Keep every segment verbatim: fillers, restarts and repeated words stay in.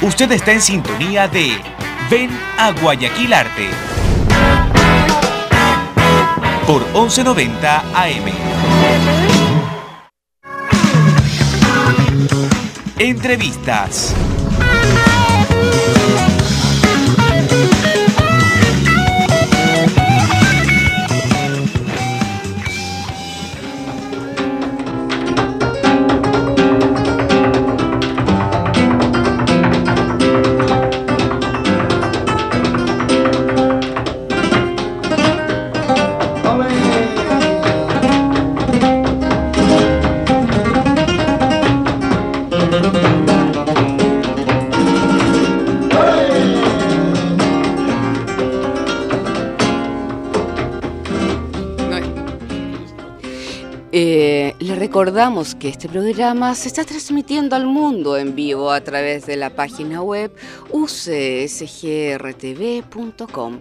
Usted está en sintonía de Ven a Guayaquil Arte por once noventa A M. Entrevistas. Eh, le recordamos que este programa se está transmitiendo al mundo en vivo a través de la página web u c s g r t v punto com.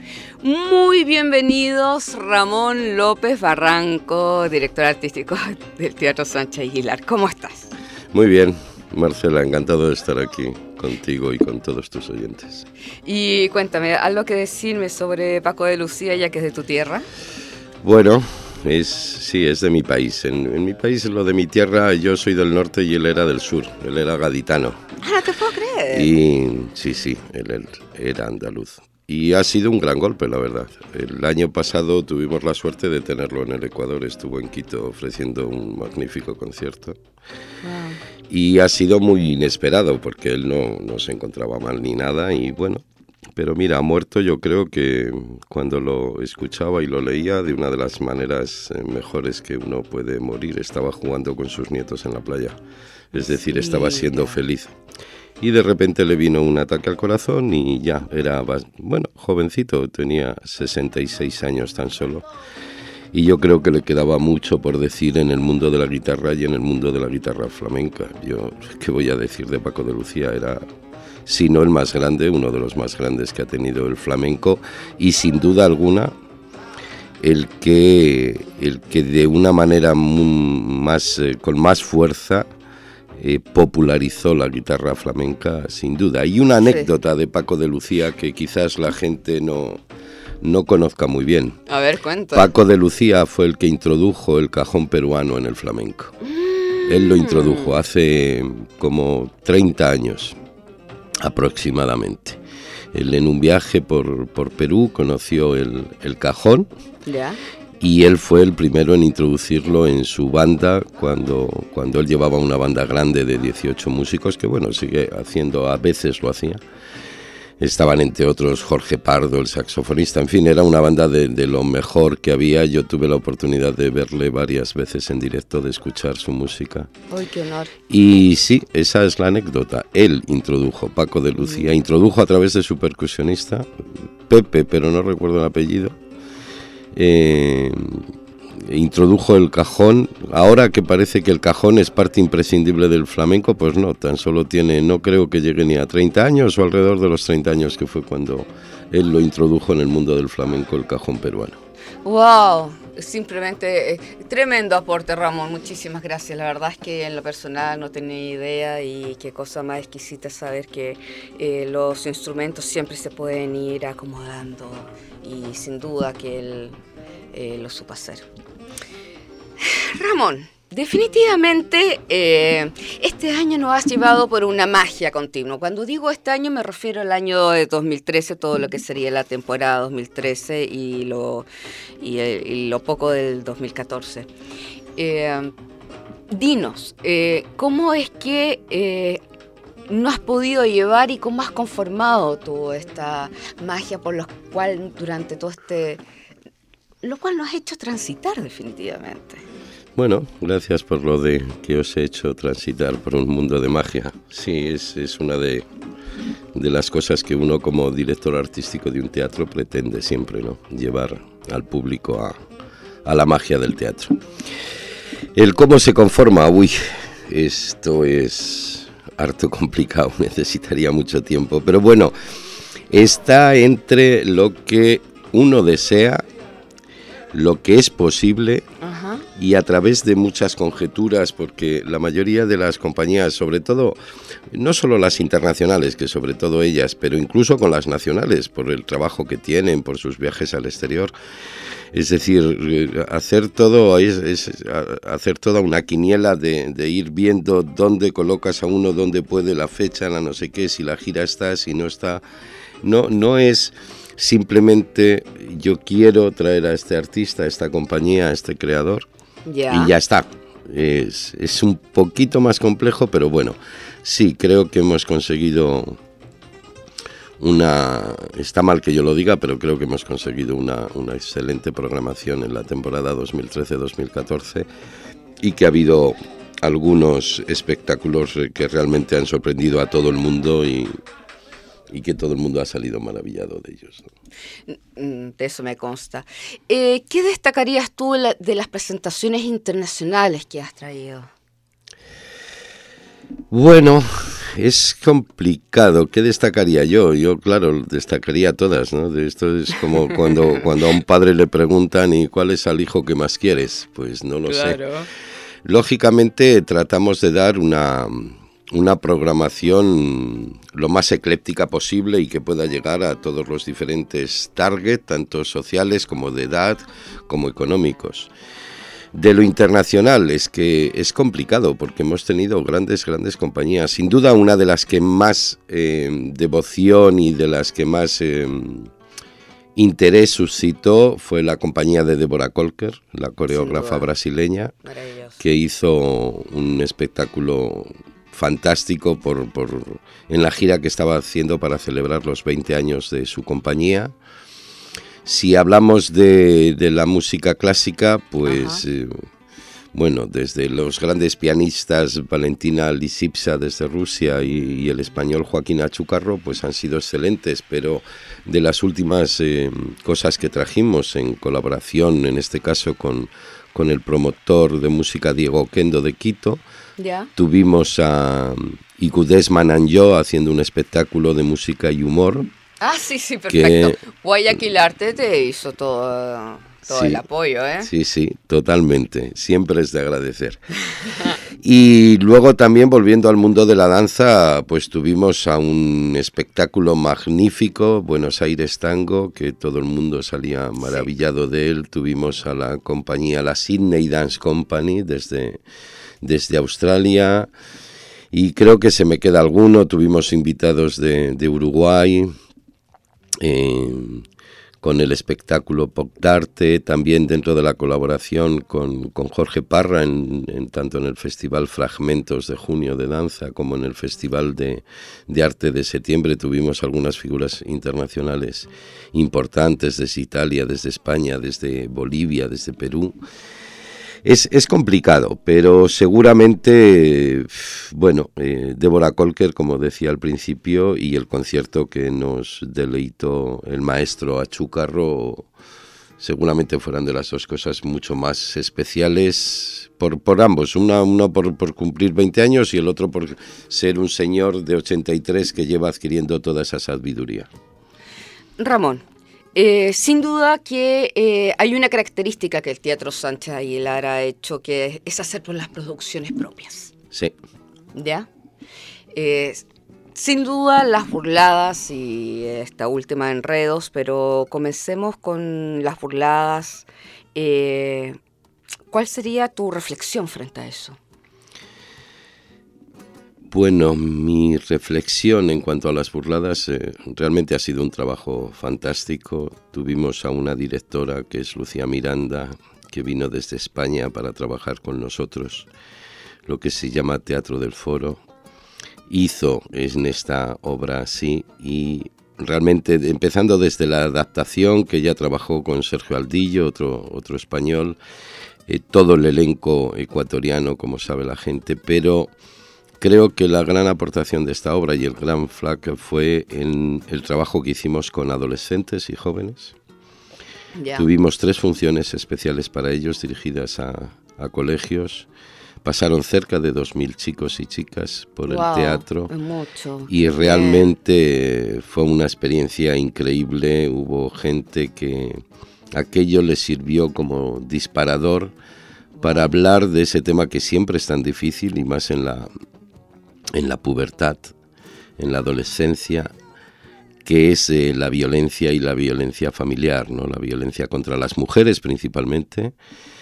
Muy bienvenidos, Ramón López Barranco, director artístico del Teatro Sánchez Aguilar. ¿Cómo estás? Muy bien, Marcela, encantado de estar aquí contigo y con todos tus oyentes. Y cuéntame, ¿algo que decirme sobre Paco de Lucía, ya que es de tu tierra? Bueno, es sí, es de mi país. En, en mi país, lo de mi tierra, yo soy del norte y él era del sur. Él era gaditano. Ah, no te puedo creer. Y sí, sí, él, él era andaluz. Y ha sido un gran golpe, la verdad. El año pasado tuvimos la suerte de tenerlo en el Ecuador. Estuvo en Quito ofreciendo un magnífico concierto. Wow. Y ha sido muy inesperado porque él no, no se encontraba mal ni nada. Y bueno, pero mira, ha muerto, yo creo que cuando lo escuchaba y lo leía, de una de las maneras mejores que uno puede morir. Estaba jugando con sus nietos en la playa. Es decir, sí, estaba siendo feliz. Y de repente le vino un ataque al corazón y ya, era, bueno, jovencito, tenía sesenta y seis años tan solo. Y yo creo que le quedaba mucho por decir en el mundo de la guitarra y en el mundo de la guitarra flamenca. Yo, ¿qué voy a decir de Paco de Lucía? Era, si no el más grande, uno de los más grandes que ha tenido el flamenco y sin duda alguna el que, el que de una manera muy, más, eh, con más fuerza Eh, popularizó la guitarra flamenca, sin duda. Y una anécdota sí. de Paco de Lucía que quizás la gente no, no conozca muy bien. A ver, cuenta. Paco de Lucía fue el que introdujo el cajón peruano en el flamenco. Mm. Él lo introdujo hace como treinta años, aproximadamente. Él en un viaje por, por Perú conoció el, el cajón. ¿Ya? Y él fue el primero en introducirlo en su banda cuando, cuando él llevaba una banda grande de dieciocho músicos, que bueno, sigue haciendo, a veces lo hacía. Estaban entre otros Jorge Pardo, el saxofonista, en fin, era una banda de, de lo mejor que había. Yo tuve la oportunidad de verle varias veces en directo, de escuchar su música. ¡Ay, qué honor! Y sí, esa es la anécdota. Él introdujo, Paco de Lucía, introdujo a través de su percusionista, Pepe, pero no recuerdo el apellido. Eh, introdujo el cajón. Ahora que parece que el cajón es parte imprescindible del flamenco, pues no, tan solo tiene, no creo que llegue ni a treinta años o alrededor de los treinta años, que fue cuando él lo introdujo en el mundo del flamenco, el cajón peruano. ¡Wow! Simplemente eh, tremendo aporte, Ramón, muchísimas gracias. La verdad es que en lo personal no tenía idea y qué cosa más exquisita saber que eh, los instrumentos siempre se pueden ir acomodando y sin duda que él eh, lo supo hacer. Ramón, definitivamente eh, este año nos has llevado por una magia continua. Cuando digo este año me refiero al año de dos mil trece, todo lo que sería la temporada dos mil trece y lo, y, y lo poco del dos mil catorce. Eh, dinos, eh, ¿cómo es que eh, no has podido llevar y cómo has conformado toda esta magia por lo cual durante todo este... lo cual nos has hecho transitar definitivamente? Bueno, gracias por lo de que os he hecho transitar por un mundo de magia. Sí, es, es una de, de las cosas que uno como director artístico de un teatro pretende siempre, ¿no? Llevar al público a, a la magia del teatro. El cómo se conforma, uy, esto es harto complicado, necesitaría mucho tiempo. Pero bueno, está entre lo que uno desea, lo que es posible... Ajá. Ajá. Y a través de muchas conjeturas, porque la mayoría de las compañías, sobre todo, no solo las internacionales, que sobre todo ellas, pero incluso con las nacionales, por el trabajo que tienen, por sus viajes al exterior, es decir, hacer todo es, es hacer toda una quiniela de, de ir viendo dónde colocas a uno, dónde puede, la fecha, la no sé qué, si la gira está, si no está. No, no es simplemente yo quiero traer a este artista, a esta compañía, a este creador, ya. y ya está. Es, es un poquito más complejo, pero bueno, sí, creo que hemos conseguido una... Está mal que yo lo diga, pero creo que hemos conseguido una, una excelente programación en la temporada dos mil trece dos mil catorce y que ha habido algunos espectáculos que realmente han sorprendido a todo el mundo y, y que todo el mundo ha salido maravillado de ellos, ¿no? De eso me consta. Eh, ¿Qué destacarías tú de las presentaciones internacionales que has traído? Bueno, es complicado. ¿Qué destacaría yo? Yo, claro, destacaría todas, ¿no? De esto es como cuando, cuando a un padre le preguntan ¿y cuál es al hijo que más quieres? Pues no lo claro. sé. Lógicamente tratamos de dar una, una programación lo más ecléctica posible y que pueda llegar a todos los diferentes targets, tanto sociales como de edad, como económicos. De lo internacional es que es complicado porque hemos tenido grandes, grandes compañías. Sin duda una de las que más eh, devoción y de las que más eh, interés suscitó fue la compañía de Deborah Colker, la coreógrafa brasileña, que hizo un espectáculo fantástico por, por, en la gira que estaba haciendo para celebrar los veinte años de su compañía. Si hablamos de, de la música clásica, pues eh, bueno, desde los grandes pianistas Valentina Lisipsa desde Rusia y, y el español Joaquín Achúcarro, pues han sido excelentes, pero de las últimas eh, cosas que trajimos en colaboración, en este caso con, con el promotor de música Diego Oquendo de Quito, ¿ya? Tuvimos a Icudés Mananjó haciendo un espectáculo de música y humor. Ah, sí, sí, perfecto. Que, Guayaquil Arte te hizo todo, todo sí, el apoyo, ¿eh? Sí, sí, totalmente. Siempre es de agradecer. Y luego también, volviendo al mundo de la danza, pues tuvimos a un espectáculo magnífico, Buenos Aires Tango, que todo el mundo salía maravillado sí. de él. Tuvimos a la compañía, la Sydney Dance Company, desde, desde Australia. Y creo que se me queda alguno. Tuvimos invitados de, de Uruguay, Eh, con el espectáculo Pop d'Arte, también dentro de la colaboración con, con Jorge Parra, en, en, tanto en el Festival Fragmentos de junio de danza como en el Festival de, de Arte de septiembre. Tuvimos algunas figuras internacionales importantes desde Italia, desde España, desde Bolivia, desde Perú. Es, es complicado, pero seguramente, bueno, eh, Deborah Colker, como decía al principio, y el concierto que nos deleitó el maestro Achúcarro, seguramente fueran de las dos cosas mucho más especiales por, por ambos. Una, uno por, por cumplir veinte años y el otro por ser un señor de ochenta y tres que lleva adquiriendo toda esa sabiduría. Ramón. Eh, sin duda que eh, hay una característica que el Teatro Sánchez Aguilar ha hecho, que es hacer por las producciones propias. Sí. ¿Ya? Eh, sin duda las burladas y esta última Enredos, pero comencemos con las burladas. Eh, ¿Cuál sería tu reflexión frente a eso? Bueno, mi reflexión en cuanto a las burladas eh, realmente ha sido un trabajo fantástico. Tuvimos a una directora que es Lucía Miranda, que vino desde España para trabajar con nosotros, lo que se llama Teatro del Foro. Hizo en esta obra así y realmente empezando desde la adaptación, que ya trabajó con Sergio Aldillo, otro, otro español, eh, todo el elenco ecuatoriano, como sabe la gente, pero creo que la gran aportación de esta obra y el gran flag fue en el trabajo que hicimos con adolescentes y jóvenes. Yeah. Tuvimos tres funciones especiales para ellos dirigidas a, a colegios. Pasaron cerca de dos mil chicos y chicas por wow, el teatro. Mucho. Y realmente yeah. fue una experiencia increíble. Hubo gente que aquello les sirvió como disparador para hablar de ese tema que siempre es tan difícil y más en la, en la pubertad, en la adolescencia, que es eh, la violencia y la violencia familiar, ¿no? La violencia contra las mujeres principalmente,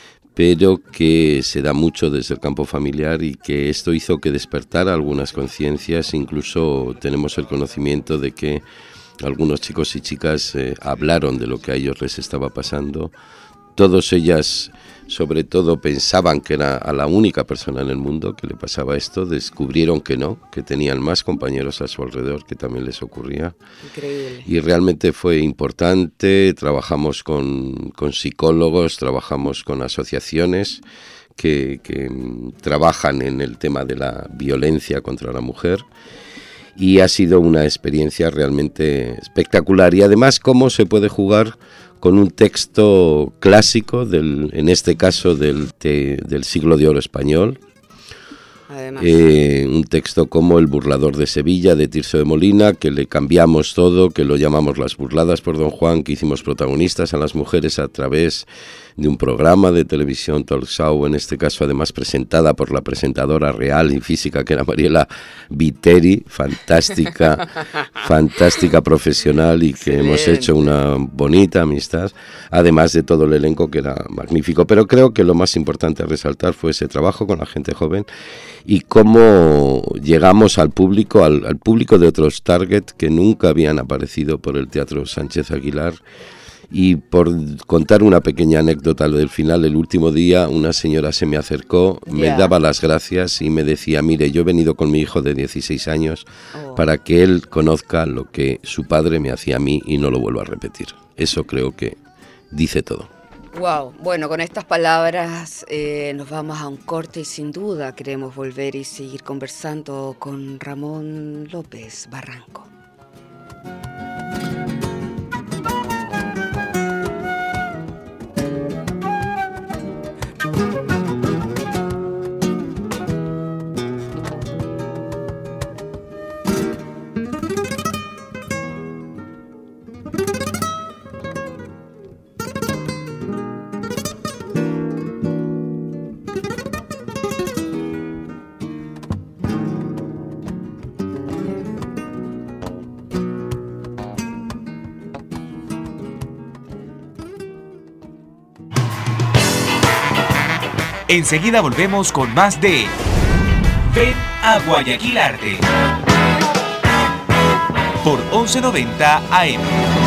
pero que se da mucho desde el campo familiar y que esto hizo que despertara algunas conciencias. Incluso tenemos el conocimiento de que algunos chicos y chicas eh, hablaron de lo que a ellos les estaba pasando. Todas ellas, sobre todo, pensaban que era a la única persona en el mundo que le pasaba esto. Descubrieron que no, que tenían más compañeros a su alrededor que también les ocurría. Increíble. Y realmente fue importante. Trabajamos con, con psicólogos, trabajamos con asociaciones que, que trabajan en el tema de la violencia contra la mujer. Y ha sido una experiencia realmente espectacular. Y además, cómo se puede jugar con un texto clásico, del, en este caso del, de, del siglo de oro español. Además. Eh, un texto como El burlador de Sevilla, de Tirso de Molina, que le cambiamos todo, que lo llamamos Las burladas por Don Juan, que hicimos protagonistas a las mujeres a través de un programa de televisión, talk show, en este caso además presentada por la presentadora real y física, que era Mariela Viteri, fantástica, fantástica profesional, y que hemos hecho una bonita amistad, además de todo el elenco, que era magnífico. Pero creo que lo más importante a resaltar fue ese trabajo con la gente joven y cómo llegamos al público, al, al público de otros target que nunca habían aparecido por el Teatro Sánchez Aguilar. Y por contar una pequeña anécdota del final, el último día una señora se me acercó, yeah. me daba las gracias y me decía: mire, yo he venido con mi hijo de dieciséis años oh. para que él conozca lo que su padre me hacía a mí y no lo vuelva a repetir. Eso creo que dice todo. Wow, bueno, con estas palabras eh, nos vamos a un corte y sin duda queremos volver y seguir conversando con Ramón López Barranco. Enseguida volvemos con más de Ven a Guayaquil Arte por once noventa A M.